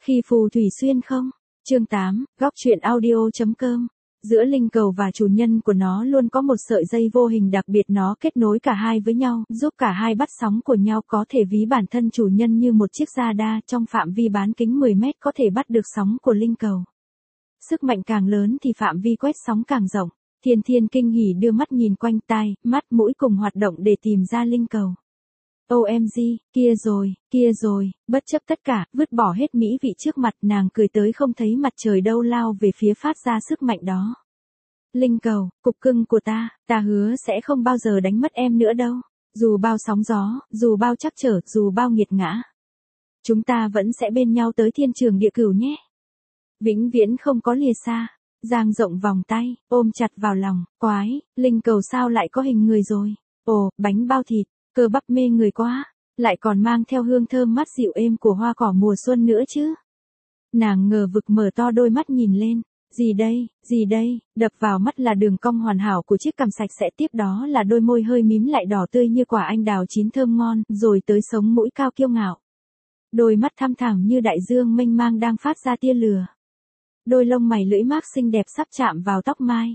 Khi phù thủy xuyên không? Chương 8, góc truyện audio.com. Giữa linh cầu và chủ nhân của nó luôn có một sợi dây vô hình đặc biệt, nó kết nối cả hai với nhau, giúp cả hai bắt sóng của nhau, có thể ví bản thân chủ nhân như một chiếc radar trong phạm vi bán kính 10 mét có thể bắt được sóng của linh cầu. Sức mạnh càng lớn thì phạm vi quét sóng càng rộng. Thiên Thiên kinh hỉ đưa mắt nhìn quanh, tai, mắt, mũi cùng hoạt động để tìm ra linh cầu. OMG, kia rồi, bất chấp tất cả, vứt bỏ hết mỹ vị trước mặt, nàng cười tới không thấy mặt trời đâu, lao về phía phát ra sức mạnh đó. Linh cầu, cục cưng của ta hứa sẽ không bao giờ đánh mất em nữa đâu. Dù bao sóng gió, dù bao trắc trở, dù bao nghiệt ngã. Chúng ta vẫn sẽ bên nhau tới thiên trường địa cửu nhé. Vĩnh viễn không có lìa xa. Giang rộng vòng tay, ôm chặt vào lòng, quái, linh cầu sao lại có hình người rồi. Ồ, bánh bao thịt. Cơ bắp mê người quá, lại còn mang theo hương thơm mát dịu êm của hoa cỏ mùa xuân nữa chứ. Nàng ngờ vực mở to đôi mắt nhìn lên, gì đây, đập vào mắt là đường cong hoàn hảo của chiếc cằm sạch sẽ, tiếp đó là đôi môi hơi mím lại đỏ tươi như quả anh đào chín thơm ngon, rồi tới sống mũi cao kiêu ngạo. Đôi mắt thăm thẳm như đại dương mênh mang đang phát ra tia lửa. Đôi lông mày lưỡi mác xinh đẹp sắp chạm vào tóc mai.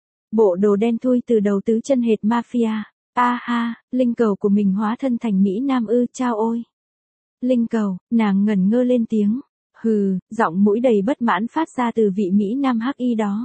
Bộ đồ đen thui từ đầu tứ chân hệt mafia. Ha, linh cầu của mình hóa thân thành Mỹ Nam ư, chao ôi. Linh cầu, nàng ngẩn ngơ lên tiếng. Hừ, giọng mũi đầy bất mãn phát ra từ vị Mỹ Nam hắc y đó.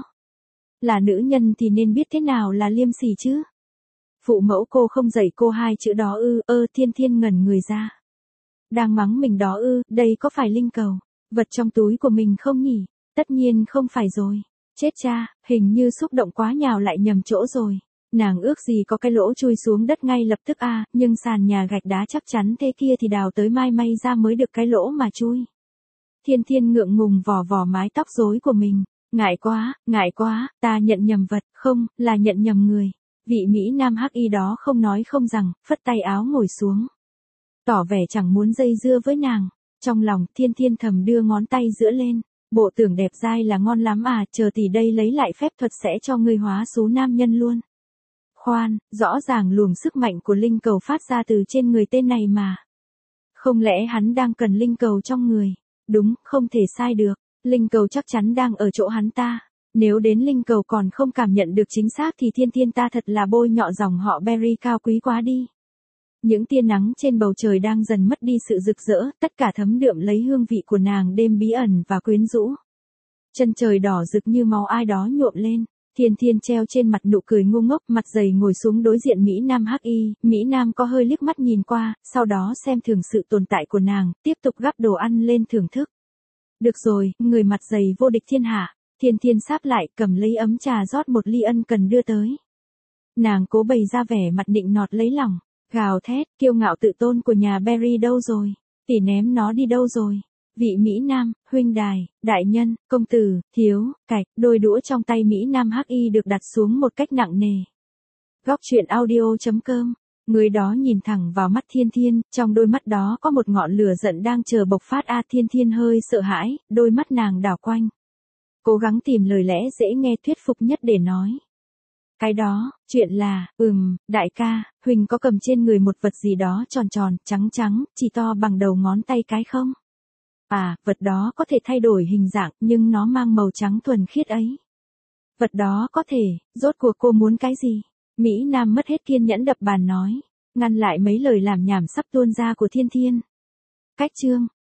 Là nữ nhân thì nên biết thế nào là liêm sỉ chứ. Phụ mẫu cô không dạy cô hai chữ đó ư, Thiên Thiên ngẩn người ra. Đang mắng mình đó ư, đây có phải linh cầu, vật trong túi của mình không nhỉ? Tất nhiên không phải rồi. Chết cha, hình như xúc động quá nhào lại nhầm chỗ rồi. Nàng ước gì có cái lỗ chui xuống đất ngay lập tức nhưng sàn nhà gạch đá chắc chắn thế kia thì đào tới mai may ra mới được cái lỗ mà chui. Thiên Thiên ngượng ngùng vò vò mái tóc rối của mình. Ngại quá, ta nhận nhầm vật, không, là nhận nhầm người. Vị Mỹ Nam hắc y đó không nói không rằng, phất tay áo ngồi xuống. Tỏ vẻ chẳng muốn dây dưa với nàng. Trong lòng, Thiên Thiên thầm đưa ngón tay giữa lên. Bộ tưởng đẹp dai là ngon lắm chờ tỷ đây lấy lại phép thuật sẽ cho ngươi hóa số nam nhân luôn. Khoan, rõ ràng luồng sức mạnh của linh cầu phát ra từ trên người tên này mà. Không lẽ hắn đang cần linh cầu trong người? Đúng, không thể sai được. Linh cầu chắc chắn đang ở chỗ hắn ta. Nếu đến linh cầu còn không cảm nhận được chính xác thì Thiên Thiên ta thật là bôi nhọ dòng họ Berry cao quý quá đi. Những tia nắng trên bầu trời đang dần mất đi sự rực rỡ, tất cả thấm đượm lấy hương vị của nàng đêm bí ẩn và quyến rũ. Chân trời đỏ rực như máu ai đó nhuộm lên. Thiên Thiên treo trên mặt nụ cười ngu ngốc, mặt dày ngồi xuống đối diện Mỹ Nam hắc y. Mỹ Nam có hơi liếc mắt nhìn qua, sau đó xem thường sự tồn tại của nàng, tiếp tục gắp đồ ăn lên thưởng thức. Được rồi, người mặt dày vô địch thiên hạ. Thiên Thiên sáp lại, cầm lấy ấm trà rót một ly ân cần đưa tới. Nàng cố bày ra vẻ mặt nịnh nọt lấy lòng, gào thét, kiêu ngạo tự tôn của nhà Berry đâu rồi? Tỷ ném nó đi đâu rồi? Vị Mỹ Nam, huynh đài, đại nhân, công tử, thiếu, cạch, đôi đũa trong tay Mỹ Nam hắc y được đặt xuống một cách nặng nề. Góc truyện audio.com. Người đó nhìn thẳng vào mắt Thiên Thiên, trong đôi mắt đó có một ngọn lửa giận đang chờ bộc phát. Thiên Thiên hơi sợ hãi, đôi mắt nàng đảo quanh. Cố gắng tìm lời lẽ dễ nghe thuyết phục nhất để nói. Cái đó, chuyện là, đại ca, huynh có cầm trên người một vật gì đó tròn tròn, trắng trắng, chỉ to bằng đầu ngón tay cái không? Vật đó có thể thay đổi hình dạng, nhưng nó mang màu trắng thuần khiết ấy. Vật đó có thể, rốt cuộc cô muốn cái gì? Mỹ Nam mất hết kiên nhẫn đập bàn nói, ngăn lại mấy lời làm nhảm sắp tuôn ra của Thiên Thiên. Cách chương,